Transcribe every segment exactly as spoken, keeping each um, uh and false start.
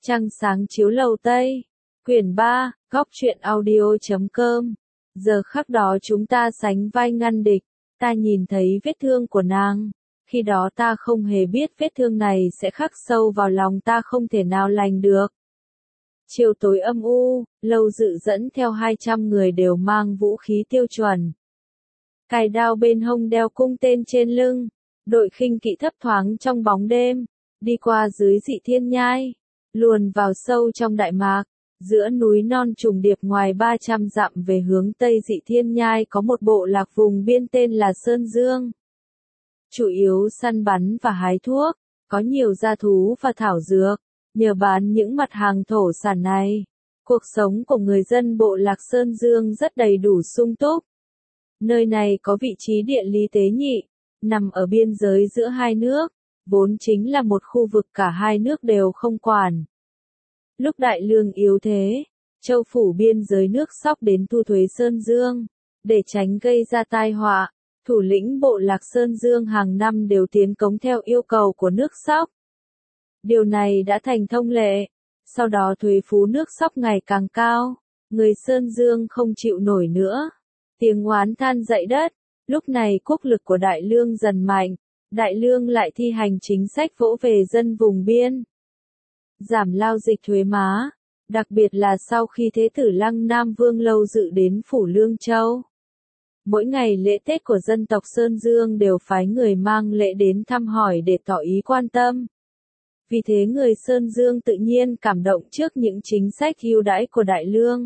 Trăng sáng chiếu lầu Tây. Quyển ba, góc truyện audio chấm com. Giờ khắc đó chúng ta sánh vai ngăn địch, ta nhìn thấy vết thương của nàng. Khi đó ta không hề biết vết thương này sẽ khắc sâu vào lòng ta không thể nào lành được. Chiều tối âm u, Lâu Dự dẫn theo hai trăm người đều mang vũ khí tiêu chuẩn. Cài đao bên hông đeo cung tên trên lưng, đội khinh kỵ thấp thoáng trong bóng đêm, đi qua dưới Dị Thiên Nhai, luồn vào sâu trong Đại Mạc. Giữa núi non trùng điệp ngoài ba trăm dặm về hướng Tây Dị Thiên Nhai có một bộ lạc vùng biên tên là Sơn Dương. Chủ yếu săn bắn và hái thuốc, có nhiều gia thú và thảo dược, nhờ bán những mặt hàng thổ sản này. Cuộc sống của người dân bộ lạc Sơn Dương rất đầy đủ sung túc. Nơi này có vị trí địa lý tế nhị, nằm ở biên giới giữa hai nước, vốn chính là một khu vực cả hai nước đều không quản. Lúc Đại Lương yếu thế, Châu phủ biên giới nước Sóc đến thu thuế Sơn Dương, để tránh gây ra tai họa, thủ lĩnh bộ lạc Sơn Dương hàng năm đều tiến cống theo yêu cầu của nước Sóc. Điều này đã thành thông lệ, sau đó thuế phú nước Sóc ngày càng cao, người Sơn Dương không chịu nổi nữa. Tiếng oán than dậy đất, lúc này quốc lực của Đại Lương dần mạnh, Đại Lương lại thi hành chính sách vỗ về dân vùng biên. Giảm lao dịch thuế má, đặc biệt là sau khi Thế tử Lăng Nam Vương Lâu Dự đến phủ Lương Châu. Mỗi ngày lễ Tết của dân tộc Sơn Dương đều phái người mang lễ đến thăm hỏi để tỏ ý quan tâm. Vì thế người Sơn Dương tự nhiên cảm động trước những chính sách ưu đãi của Đại Lương.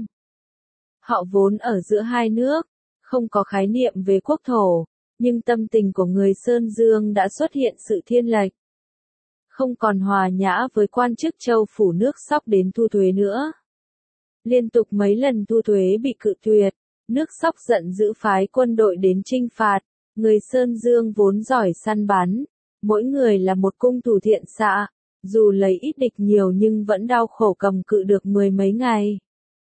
Họ vốn ở giữa hai nước, không có khái niệm về quốc thổ, nhưng tâm tình của người Sơn Dương đã xuất hiện sự thiên lệch. Không còn hòa nhã với quan chức châu phủ nước Sóc đến thu thuế nữa. Liên tục mấy lần thu thuế bị cự tuyệt, nước Sóc giận dữ phái quân đội đến chinh phạt, người Sơn Dương vốn giỏi săn bắn, mỗi người là một cung thủ thiện xạ, dù lấy ít địch nhiều nhưng vẫn đau khổ cầm cự được mười mấy ngày.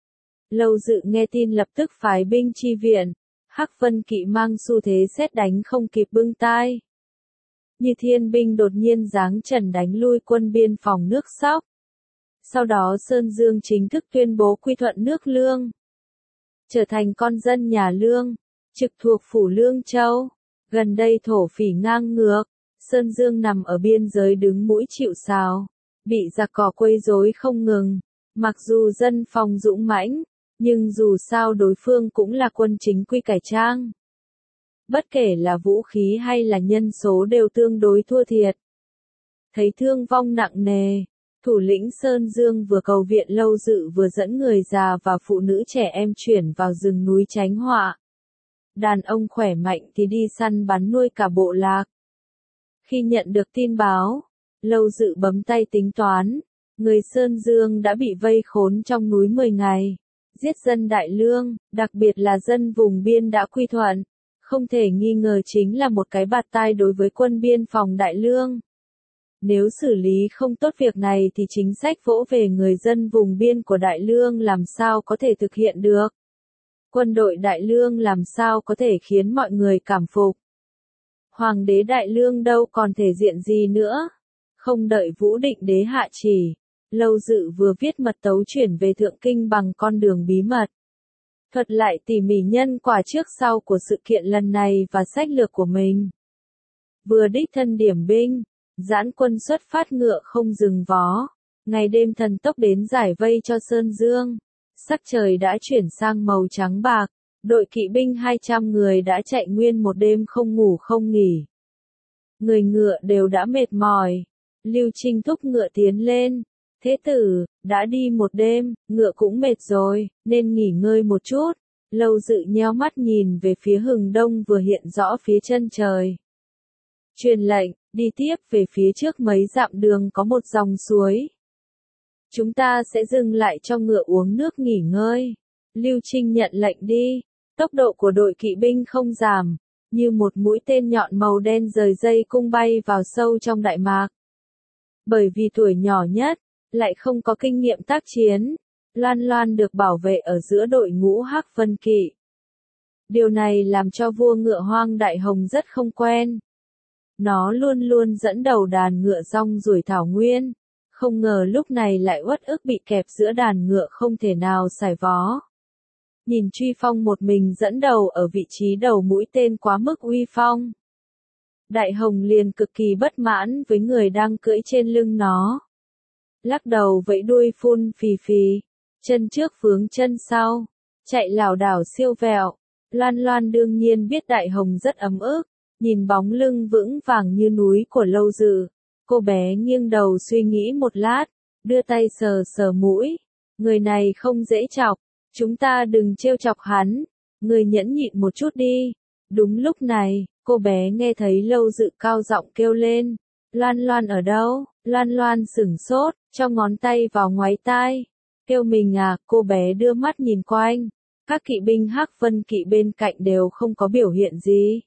Lâu Dự nghe tin lập tức phái binh chi viện, Hắc Vân Kỵ mang xu thế sét đánh không kịp bưng tai. Như thiên binh đột nhiên giáng trần đánh lui quân biên phòng nước Sóc. Sau đó Sơn Dương chính thức tuyên bố quy thuận nước Lương, trở thành con dân nhà Lương, trực thuộc phủ Lương Châu. Gần đây thổ phỉ ngang ngược, Sơn Dương nằm ở biên giới đứng mũi chịu sào, bị giặc cỏ quấy rối không ngừng. Mặc dù dân phòng dũng mãnh, nhưng dù sao đối phương cũng là quân chính quy cải trang. Bất kể là vũ khí hay là nhân số đều tương đối thua thiệt. Thấy thương vong nặng nề, thủ lĩnh Sơn Dương vừa cầu viện Lâu Dự vừa dẫn người già và phụ nữ trẻ em chuyển vào rừng núi tránh họa. Đàn ông khỏe mạnh thì đi săn bắn nuôi cả bộ lạc. Khi nhận được tin báo, Lâu Dự bấm tay tính toán, người Sơn Dương đã bị vây khốn trong núi mười ngày, giết dân Đại Lương, đặc biệt là dân vùng biên đã quy thuận. Không thể nghi ngờ chính là một cái bạt tai đối với quân biên phòng Đại Lương. Nếu xử lý không tốt việc này thì chính sách vỗ về người dân vùng biên của Đại Lương làm sao có thể thực hiện được. Quân đội Đại Lương làm sao có thể khiến mọi người cảm phục. Hoàng đế Đại Lương đâu còn thể diện gì nữa. Không đợi Vũ Định đế hạ chỉ, Lâu Dự vừa viết mật tấu chuyển về Thượng Kinh bằng con đường bí mật. Thuật lại tỉ mỉ nhân quả trước sau của sự kiện lần này và sách lược của mình. Vừa đích thân điểm binh, giãn quân xuất phát ngựa không dừng vó, ngày đêm thần tốc đến giải vây cho Sơn Dương. Sắc trời đã chuyển sang màu trắng bạc, đội kỵ binh hai trăm người đã chạy nguyên một đêm không ngủ không nghỉ. Người ngựa đều đã mệt mỏi, Lưu Trinh thúc ngựa tiến lên. Thế tử, đã đi một đêm, ngựa cũng mệt rồi, nên nghỉ ngơi một chút. Lâu Dự nheo mắt nhìn về phía hừng đông vừa hiện rõ phía chân trời. Truyền lệnh, đi tiếp về phía trước mấy dặm đường có một dòng suối. Chúng ta sẽ dừng lại cho ngựa uống nước nghỉ ngơi. Lưu Trinh nhận lệnh đi. Tốc độ của đội kỵ binh không giảm, như một mũi tên nhọn màu đen rời dây cung bay vào sâu trong Đại Mạc. Bởi vì tuổi nhỏ nhất, lại không có kinh nghiệm tác chiến, Loan Loan được bảo vệ ở giữa đội ngũ Hắc Vân Kỵ. Điều này làm cho vua ngựa Hoang Đại Hồng rất không quen. Nó luôn luôn dẫn đầu đàn ngựa rong ruổi thảo nguyên, không ngờ lúc này lại uất ức bị kẹp giữa đàn ngựa không thể nào xài vó. Nhìn Truy Phong một mình dẫn đầu ở vị trí đầu mũi tên quá mức uy phong. Đại Hồng liền cực kỳ bất mãn với người đang cưỡi trên lưng nó. Lắc đầu vẫy đuôi phun phì phì, chân trước vướng chân sau, chạy lảo đảo siêu vẹo. Loan Loan đương nhiên biết Đại Hồng rất ấm ức, nhìn bóng lưng vững vàng như núi của Lâu Dự, cô bé nghiêng đầu suy nghĩ một lát, đưa tay sờ sờ mũi, người này không dễ chọc, chúng ta đừng trêu chọc hắn, người nhẫn nhịn một chút đi. Đúng lúc này, cô bé nghe thấy Lâu Dự cao giọng kêu lên, Loan Loan ở đâu? Loan Loan sửng sốt, cho ngón tay vào ngoáy tai, kêu mình à, cô bé đưa mắt nhìn quanh. Các kỵ binh Hắc Vân Kỵ bên cạnh đều không có biểu hiện gì.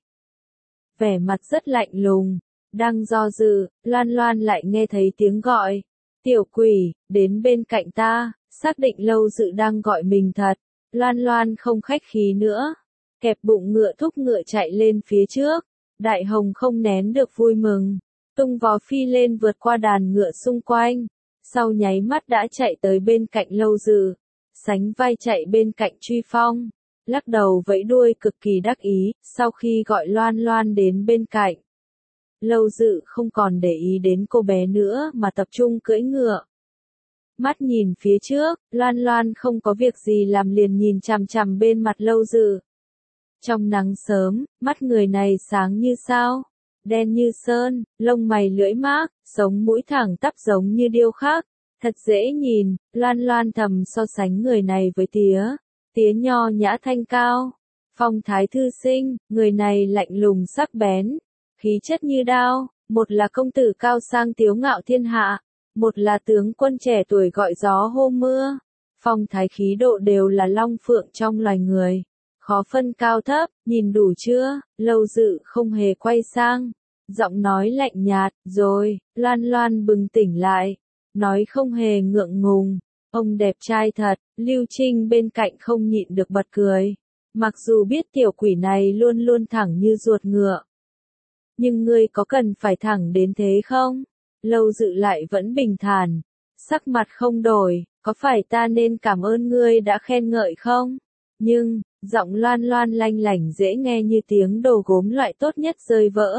Vẻ mặt rất lạnh lùng, đang do dự, Loan Loan lại nghe thấy tiếng gọi. Tiểu quỷ, đến bên cạnh ta, xác định Lâu Dự đang gọi mình thật. Loan Loan không khách khí nữa, kẹp bụng ngựa thúc ngựa chạy lên phía trước. Đại Hồng không nén được vui mừng, tung vó phi lên vượt qua đàn ngựa xung quanh. Sau nháy mắt đã chạy tới bên cạnh Lâu Dự. Sánh vai chạy bên cạnh Truy Phong, lắc đầu vẫy đuôi cực kỳ đắc ý, sau khi gọi Loan Loan đến bên cạnh. Lâu Dự không còn để ý đến cô bé nữa mà tập trung cưỡi ngựa. Mắt nhìn phía trước, Loan Loan không có việc gì làm liền nhìn chằm chằm bên mặt Lâu Dự. Trong nắng sớm, mắt người này sáng như sao, đen như sơn, lông mày lưỡi mác, sống mũi thẳng tắp giống như điêu khắc. Thật dễ nhìn, Loan Loan thầm so sánh người này với tía. Tía nho nhã thanh cao, phong thái thư sinh, người này lạnh lùng sắc bén, khí chất như đao, một là công tử cao sang tiếu ngạo thiên hạ, một là tướng quân trẻ tuổi gọi gió hô mưa. Phong thái khí độ đều là long phượng trong loài người, khó phân cao thấp, nhìn đủ chưa? Lâu Dự không hề quay sang, giọng nói lạnh nhạt, rồi, Loan Loan bừng tỉnh lại. Nói không hề ngượng ngùng, ông đẹp trai thật. Lưu Trinh bên cạnh không nhịn được bật cười. Mặc dù biết tiểu quỷ này luôn luôn thẳng như ruột ngựa. Nhưng ngươi có cần phải thẳng đến thế không? Lâu Dự lại vẫn bình thản, sắc mặt không đổi, có phải ta nên cảm ơn ngươi đã khen ngợi không? Nhưng, giọng Loan Loan lanh lảnh dễ nghe như tiếng đồ gốm loại tốt nhất rơi vỡ.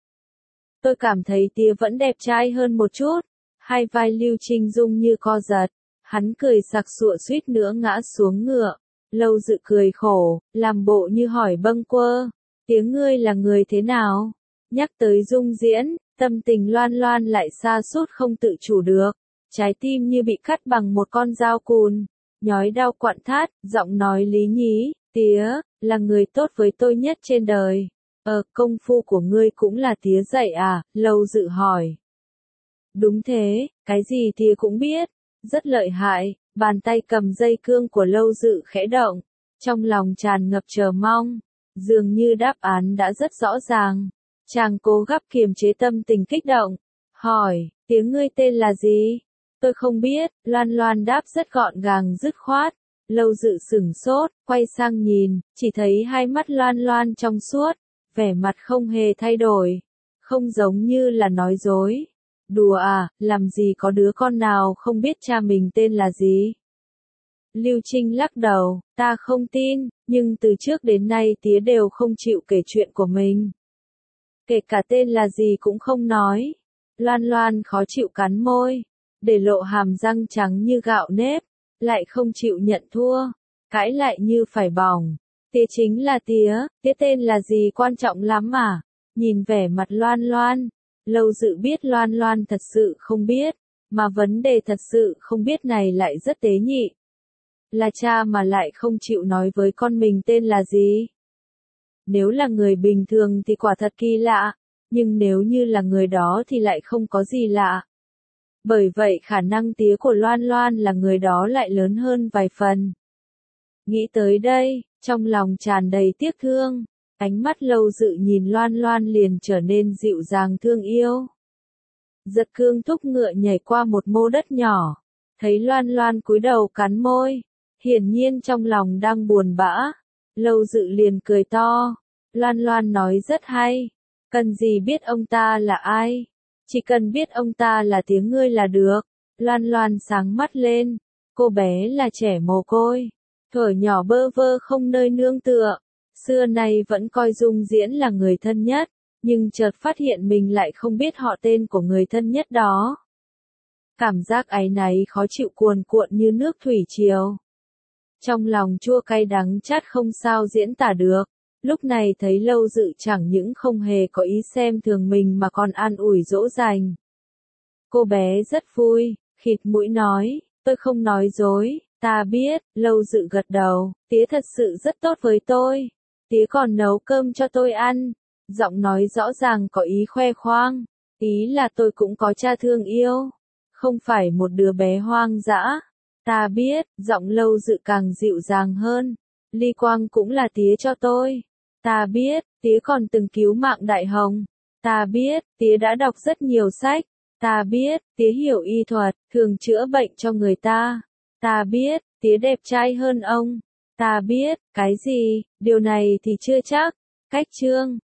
Tôi cảm thấy tía vẫn đẹp trai hơn một chút. Hai vai Lưu Trinh Dung như co giật, hắn cười sặc sụa suýt nữa ngã xuống ngựa. Lâu Dự cười khổ, làm bộ như hỏi bâng quơ, tiếng ngươi là người thế nào? Nhắc tới Dung Diễn, tâm tình Loan Loan lại sa sút không tự chủ được, trái tim như bị cắt bằng một con dao cùn, nhói đau quặn thắt, giọng nói lý nhí, tía, là người tốt với tôi nhất trên đời. Ờ, công phu của ngươi cũng là tía dạy à? Lâu Dự hỏi. Đúng thế, cái gì tía cũng biết, rất lợi hại. Bàn tay cầm dây cương của Lâu Dự khẽ động, trong lòng tràn ngập chờ mong, dường như đáp án đã rất rõ ràng. Chàng cố gắng kiềm chế tâm tình kích động, hỏi, tiếng ngươi tên là gì? Tôi không biết. Loan Loan đáp rất gọn gàng dứt khoát. Lâu Dự sửng sốt, quay sang nhìn, chỉ thấy hai mắt Loan Loan trong suốt, vẻ mặt không hề thay đổi, không giống như là nói dối. Đùa à, làm gì có đứa con nào không biết cha mình tên là gì? Lưu Trinh lắc đầu, ta không tin, nhưng từ trước đến nay tía đều không chịu kể chuyện của mình. Kể cả tên là gì cũng không nói. Loan Loan khó chịu cắn môi, để lộ hàm răng trắng như gạo nếp, lại không chịu nhận thua, cãi lại như phải bỏng. Tía chính là tía, tía tên là gì quan trọng lắm à? Nhìn vẻ mặt Loan Loan, Lâu Dự biết Loan Loan thật sự không biết, mà vấn đề thật sự không biết này lại rất tế nhị. Là cha mà lại không chịu nói với con mình tên là gì? Nếu là người bình thường thì quả thật kỳ lạ, nhưng nếu như là người đó thì lại không có gì lạ. Bởi vậy khả năng tía của Loan Loan là người đó lại lớn hơn vài phần. Nghĩ tới đây, trong lòng tràn đầy tiếc thương, ánh mắt Lâu Dự nhìn Loan Loan liền trở nên dịu dàng thương yêu. Giật cương thúc ngựa nhảy qua một mô đất nhỏ, thấy Loan Loan cúi đầu cắn môi, hiển nhiên trong lòng đang buồn bã. Lâu Dự liền cười to, Loan Loan nói rất hay, cần gì biết ông ta là ai, chỉ cần biết ông ta là tiếng ngươi là được. Loan Loan sáng mắt lên, cô bé là trẻ mồ côi, thuở nhỏ bơ vơ không nơi nương tựa, xưa nay vẫn coi Dung Diễn là người thân nhất, nhưng chợt phát hiện mình lại không biết họ tên của người thân nhất đó. Cảm giác áy náy khó chịu cuồn cuộn như nước thủy triều. Trong lòng chua cay đắng chát không sao diễn tả được, lúc này thấy Lâu Dự chẳng những không hề có ý xem thường mình mà còn an ủi dỗ dành. Cô bé rất vui, khịt mũi nói, tôi không nói dối, ta biết. Lâu Dự gật đầu, tía thật sự rất tốt với tôi, tía còn nấu cơm cho tôi ăn, giọng nói rõ ràng có ý khoe khoang, ý là tôi cũng có cha thương yêu, không phải một đứa bé hoang dã. Ta biết, giọng Lâu Dự càng dịu dàng hơn, ly quang cũng là tía cho tôi. Ta biết, tía còn từng cứu mạng Đại Hồng. Ta biết, tía đã đọc rất nhiều sách. Ta biết, tía hiểu y thuật, thường chữa bệnh cho người ta. Ta biết, tía đẹp trai hơn ông. Ta biết, cái gì, điều này thì chưa chắc. Cách chương